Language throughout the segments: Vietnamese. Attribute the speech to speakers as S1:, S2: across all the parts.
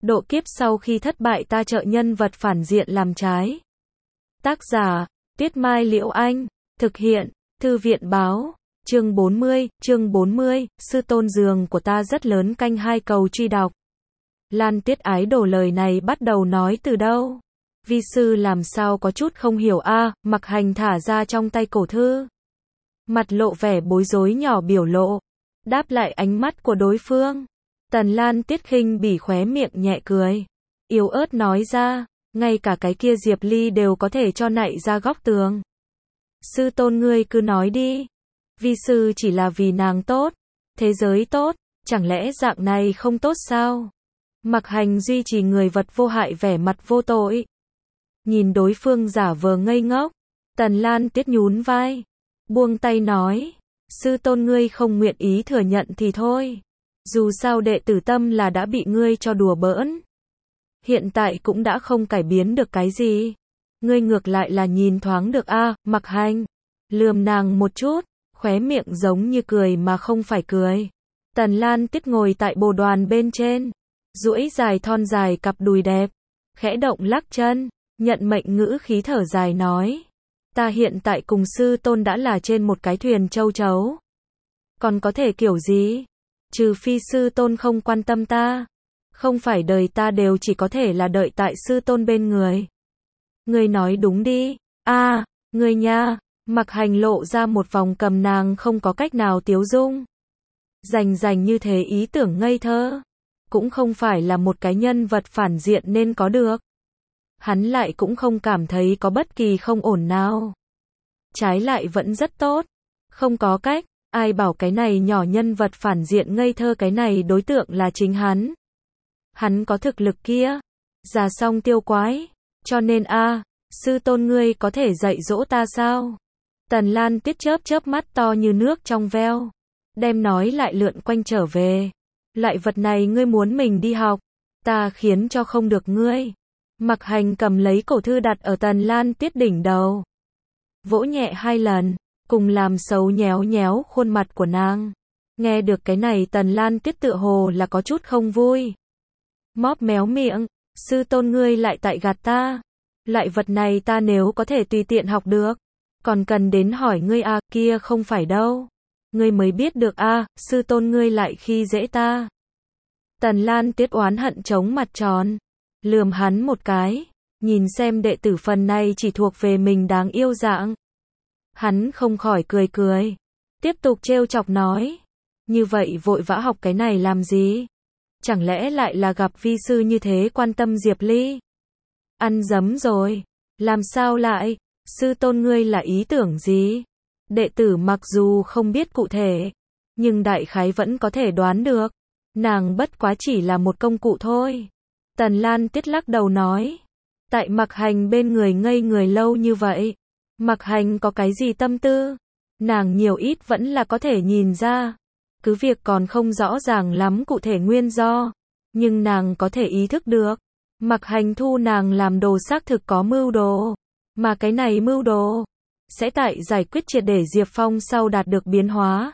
S1: Độ kiếp sau khi thất bại ta trợ nhân vật phản diện làm trái. Tác giả, Tuyết Mai Liễu Anh. Thực hiện, Thư viện báo. Chương 40, sư tôn giường của ta rất lớn canh hai cầu truy đọc. Lan Tiết ái đồ lời này bắt đầu nói từ đâu? Vi sư làm sao có chút không hiểu a? Mặc Hành thả ra trong tay cổ thư. Mặt lộ vẻ bối rối nhỏ biểu lộ. Đáp lại ánh mắt của đối phương. Tần Lan Tiết khinh bỉ khóe miệng nhẹ cười. Yếu ớt nói ra, ngay cả cái kia Diệp Ly đều có thể cho nạy ra góc tường. Sư tôn ngươi cứ nói đi. Vi sư chỉ là vì nàng tốt. Thế giới tốt, chẳng lẽ dạng này không tốt sao? Mặc Hành duy trì người vật vô hại vẻ mặt vô tội. Nhìn đối phương giả vờ ngây ngốc. Tần Lan Tiết nhún vai. Buông tay nói. Sư tôn ngươi không nguyện ý thừa nhận thì thôi. Dù sao đệ tử tâm là đã bị ngươi cho đùa bỡn. Hiện tại cũng đã không cải biến được cái gì. Ngươi ngược lại là nhìn thoáng được a. Mặc Hành lườm nàng một chút, khóe miệng giống như cười mà không phải cười. Tần Lan Tiết ngồi tại bồ đoàn bên trên, duỗi dài thon dài cặp đùi đẹp, khẽ động lắc chân, nhận mệnh ngữ khí thở dài nói. Ta hiện tại cùng sư tôn đã là trên một cái thuyền châu chấu. Còn có thể kiểu gì? Trừ phi sư tôn không quan tâm ta. Không phải đời ta đều chỉ có thể là đợi tại sư tôn bên người. Ngươi nói đúng đi. Ngươi nha. Mặc Hành lộ ra một vòng cầm nàng không có cách nào tiếu dung. Rành như thế ý tưởng ngây thơ. Cũng không phải là một cái nhân vật phản diện nên có được. Hắn lại cũng không cảm thấy có bất kỳ không ổn nào. Trái lại vẫn rất tốt. Không có cách, ai bảo cái này nhỏ nhân vật phản diện ngây thơ cái này đối tượng là chính hắn. Hắn có thực lực kia. Già xong tiêu quái. Cho nên sư tôn ngươi có thể dạy dỗ ta sao? Tần Lan Tiết chớp mắt to như nước trong veo. Đem nói lại lượn quanh trở về. Loại vật này ngươi muốn mình đi học. Ta khiến cho không được ngươi. Mặc Hành cầm lấy cổ thư đặt ở Tần Lan Tiết đỉnh đầu. Vỗ nhẹ 2 lần. Cùng làm xấu nhéo khuôn mặt của nàng. Nghe được cái này Tần Lan Tiết tựa hồ là có chút không vui. Móp méo miệng. Sư tôn ngươi lại tại gạt ta. Loại vật này ta nếu có thể tùy tiện học được. Còn cần đến hỏi ngươi kia không phải đâu. Ngươi mới biết được sư tôn ngươi lại khi dễ ta. Tần Lan Tiết oán hận chống mặt tròn. Lườm hắn một cái. Nhìn xem đệ tử phần này chỉ thuộc về mình đáng yêu dạng. Hắn không khỏi cười. Tiếp tục trêu chọc nói. Như vậy vội vã học cái này làm gì? Chẳng lẽ lại là gặp vi sư như thế quan tâm Diệp Ly? Ăn dấm rồi. Làm sao lại? Sư tôn ngươi là ý tưởng gì? Đệ tử mặc dù không biết cụ thể, nhưng đại khái vẫn có thể đoán được. Nàng bất quá chỉ là một công cụ thôi. Tần Lan Tiết lắc đầu nói. Tại Mặc Hành bên người ngây người lâu như vậy. Mặc Hành có cái gì tâm tư? Nàng nhiều ít vẫn là có thể nhìn ra. Cứ việc còn không rõ ràng lắm cụ thể nguyên do. Nhưng nàng có thể ý thức được. Mặc Hành thu nàng làm đồ xác thực có mưu đồ. Mà cái này mưu đồ sẽ tại giải quyết triệt để Diệp Phong sau đạt được biến hóa.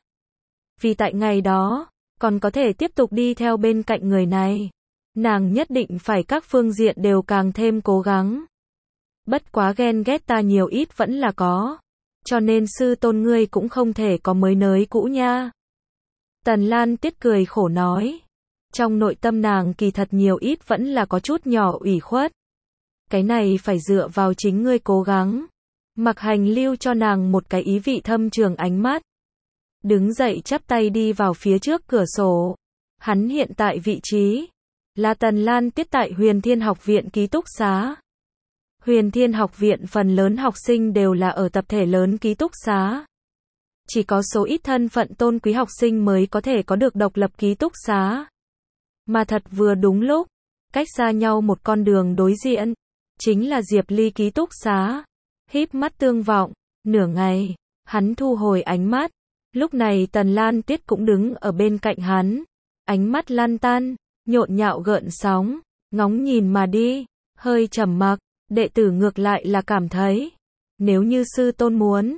S1: Vì tại ngày đó, còn có thể tiếp tục đi theo bên cạnh người này. Nàng nhất định phải các phương diện đều càng thêm cố gắng. Bất quá ghen ghét ta nhiều ít vẫn là có. Cho nên sư tôn ngươi cũng không thể có mới nới cũ nha. Tần Lan Tiết cười khổ nói. Trong nội tâm nàng kỳ thật nhiều ít vẫn là có chút nhỏ ủy khuất. Cái này phải dựa vào chính ngươi cố gắng. Mặc Hành lưu cho nàng một cái ý vị thâm trường ánh mắt. Đứng dậy chắp tay đi vào phía trước cửa sổ. Hắn hiện tại vị trí là Tần Lan Tiết tại Huyền Thiên Học viện ký túc xá. Huyền Thiên Học viện phần lớn học sinh đều là ở tập thể lớn ký túc xá. Chỉ có số ít thân phận tôn quý học sinh mới có thể có được độc lập ký túc xá. Mà thật vừa đúng lúc, cách xa nhau một con đường đối diện, chính là Diệp Ly ký túc xá. Híp mắt tương vọng, nửa ngày, hắn thu hồi ánh mắt. Lúc này Tần Lan Tiết cũng đứng ở bên cạnh hắn. Ánh mắt lăn tăn, nhộn nhạo gợn sóng, ngóng nhìn mà đi, hơi trầm mặc. Đệ tử ngược lại là cảm thấy, nếu như sư tôn muốn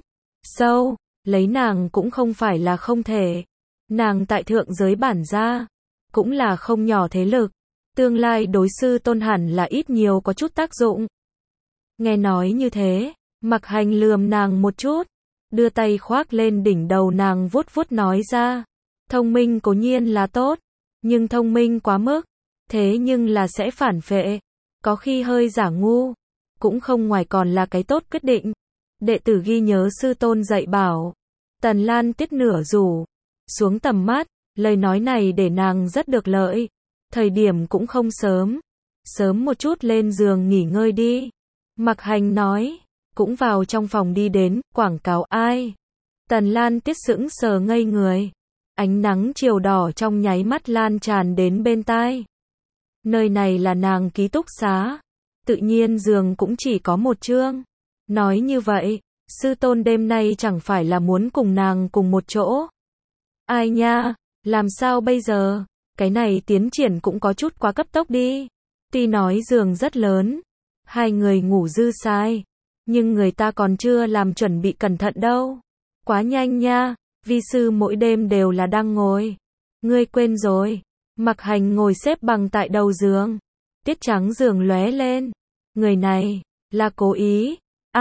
S1: lấy nàng cũng không phải là không thể. Nàng tại thượng giới bản gia, cũng là không nhỏ thế lực. Tương lai đối sư tôn hẳn là ít nhiều có chút tác dụng. Nghe nói như thế, Mặc Hành lườm nàng một chút, đưa tay khoác lên đỉnh đầu nàng vuốt vuốt nói ra. Thông minh cố nhiên là tốt, nhưng thông minh quá mức, thế nhưng là sẽ phản phệ, có khi hơi giả ngu, cũng không ngoài còn là cái tốt quyết định. Đệ tử ghi nhớ sư tôn dạy bảo. Tần Lan Tiết nửa rủ xuống tầm mắt, lời nói này để nàng rất được lợi. Thời điểm cũng không sớm, sớm một chút lên giường nghỉ ngơi đi. Mặc Hành nói, cũng vào trong phòng đi đến, quảng cáo ai. Tần Lan Tiết sững sờ ngây người. Ánh nắng chiều đỏ trong nháy mắt lan tràn đến bên tai. Nơi này là nàng ký túc xá, tự nhiên giường cũng chỉ có một chương. Nói như vậy, sư tôn đêm nay chẳng phải là muốn cùng nàng cùng một chỗ. Ai nha, làm sao bây giờ? Cái này tiến triển cũng có chút quá cấp tốc đi. Tuy nói giường rất lớn, hai người ngủ dư sai, nhưng người ta còn chưa làm chuẩn bị cẩn thận đâu. Quá nhanh nha, vi sư mỗi đêm đều là đang ngồi. Ngươi quên rồi. Mặc Hành ngồi xếp bằng tại đầu giường. Tiết trắng giường lóe lên. Người này, là cố ý.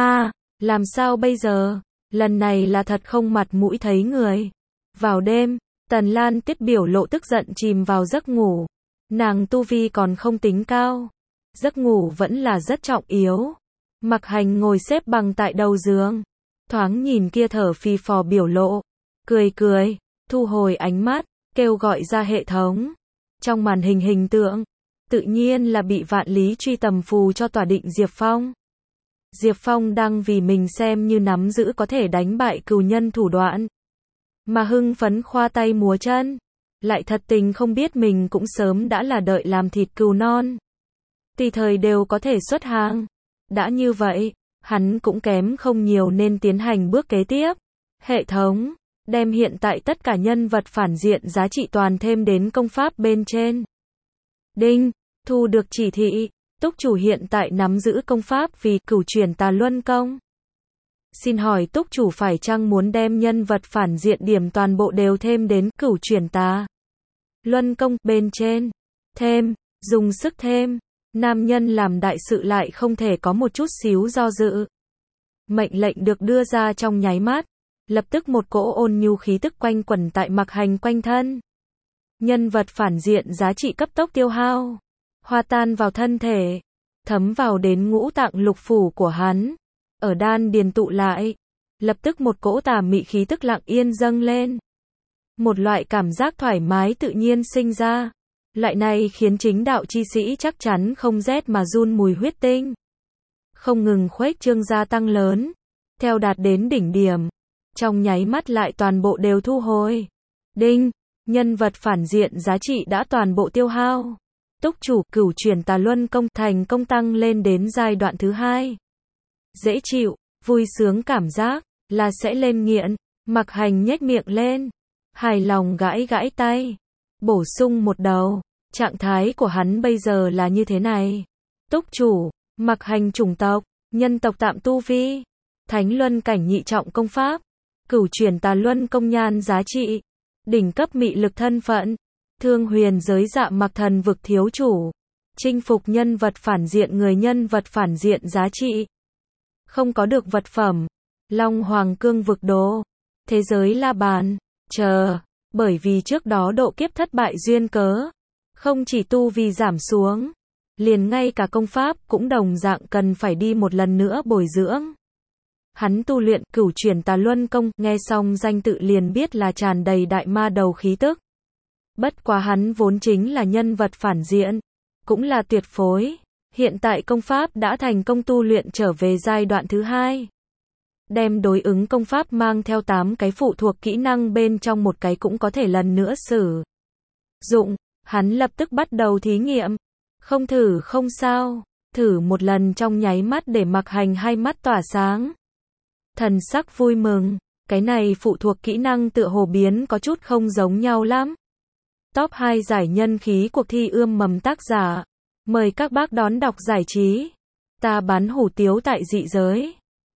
S1: Làm sao bây giờ? Lần này là thật không mặt mũi thấy người. Vào đêm, Tần Lan Tiết biểu lộ tức giận chìm vào giấc ngủ. Nàng tu vi còn không tính cao. Giấc ngủ vẫn là rất trọng yếu. Mặc Hành ngồi xếp bằng tại đầu giường. Thoáng nhìn kia thở phì phò biểu lộ. Cười, thu hồi ánh mắt, kêu gọi ra hệ thống. Trong màn hình hình tượng, tự nhiên là bị vạn lý truy tầm phù cho tỏa định Diệp Phong. Diệp Phong đang vì mình xem như nắm giữ có thể đánh bại cừu nhân thủ đoạn. Mà hưng phấn khoa tay múa chân. Lại thật tình không biết mình cũng sớm đã là đợi làm thịt cừu non. Tùy thời đều có thể xuất hàng. Đã như vậy, hắn cũng kém không nhiều nên tiến hành bước kế tiếp. Hệ thống, đem hiện tại tất cả nhân vật phản diện giá trị toàn thêm đến công pháp bên trên. Đinh, thu được chỉ thị. Túc chủ hiện tại nắm giữ công pháp vì Cửu Chuyển Tà Luân Công. Xin hỏi túc chủ phải chăng muốn đem nhân vật phản diện điểm toàn bộ đều thêm đến Cửu Chuyển Tà Luân Công bên trên. Thêm, dùng sức thêm. Nam nhân làm đại sự lại không thể có một chút xíu do dự. Mệnh lệnh được đưa ra trong nháy mắt. Lập tức một cỗ ôn nhu khí tức quanh quẩn tại Mặc Hành quanh thân. Nhân vật phản diện giá trị cấp tốc tiêu hao. Hòa tan vào thân thể. Thấm vào đến ngũ tạng lục phủ của hắn. Ở đan điền tụ lại. Lập tức một cỗ tà mị khí tức lặng yên dâng lên. Một loại cảm giác thoải mái tự nhiên sinh ra. Loại này khiến chính đạo chi sĩ chắc chắn không rét mà run mùi huyết tinh. Không ngừng khuếch trương gia tăng lớn. Theo đạt đến đỉnh điểm. Trong nháy mắt lại toàn bộ đều thu hồi. Đinh, nhân vật phản diện giá trị đã toàn bộ tiêu hao. Túc chủ Cửu Chuyển Tà Luân Công thành công tăng lên đến giai đoạn thứ 2. Dễ chịu, vui sướng cảm giác, là sẽ lên nghiện. Mặc Hành nhếch miệng lên. Hài lòng gãi gãi tay. Bổ sung một đầu. Trạng thái của hắn bây giờ là như thế này. Túc chủ, Mặc Hành chủng tộc, nhân tộc tạm tu vi. Thánh Luân cảnh nhị trọng công pháp. Cửu Chuyển Tà Luân Công nhan giá trị. Đỉnh cấp mị lực thân phận. Thương huyền giới Dạ Mặc Thần vực thiếu chủ. Chinh phục nhân vật phản diện người nhân vật phản diện giá trị. Không có được vật phẩm. Long Hoàng cương vực đồ. Thế giới la bàn. Chờ. Bởi vì trước đó độ kiếp thất bại duyên cớ. Không chỉ tu vi giảm xuống. Liền ngay cả công pháp cũng đồng dạng cần phải đi một lần nữa bồi dưỡng. Hắn tu luyện Cửu Chuyển Tà Luân Công, nghe xong danh tự liền biết là tràn đầy đại ma đầu khí tức. Bất quá hắn vốn chính là nhân vật phản diện, cũng là tuyệt phối. Hiện tại công pháp đã thành công tu luyện trở về giai đoạn thứ 2. Đem đối ứng công pháp mang theo 8 cái phụ thuộc kỹ năng bên trong một cái cũng có thể lần nữa sử dụng. Hắn lập tức bắt đầu thí nghiệm. Không thử không sao. Thử một lần trong nháy mắt để Mặc Hành hai mắt tỏa sáng. Thần sắc vui mừng. Cái này phụ thuộc kỹ năng tựa hồ biến có chút không giống nhau lắm. Top 2 giải nhân khí cuộc thi ươm mầm tác giả. Mời các bác đón đọc giải trí. Ta bán hủ tiếu tại dị giới.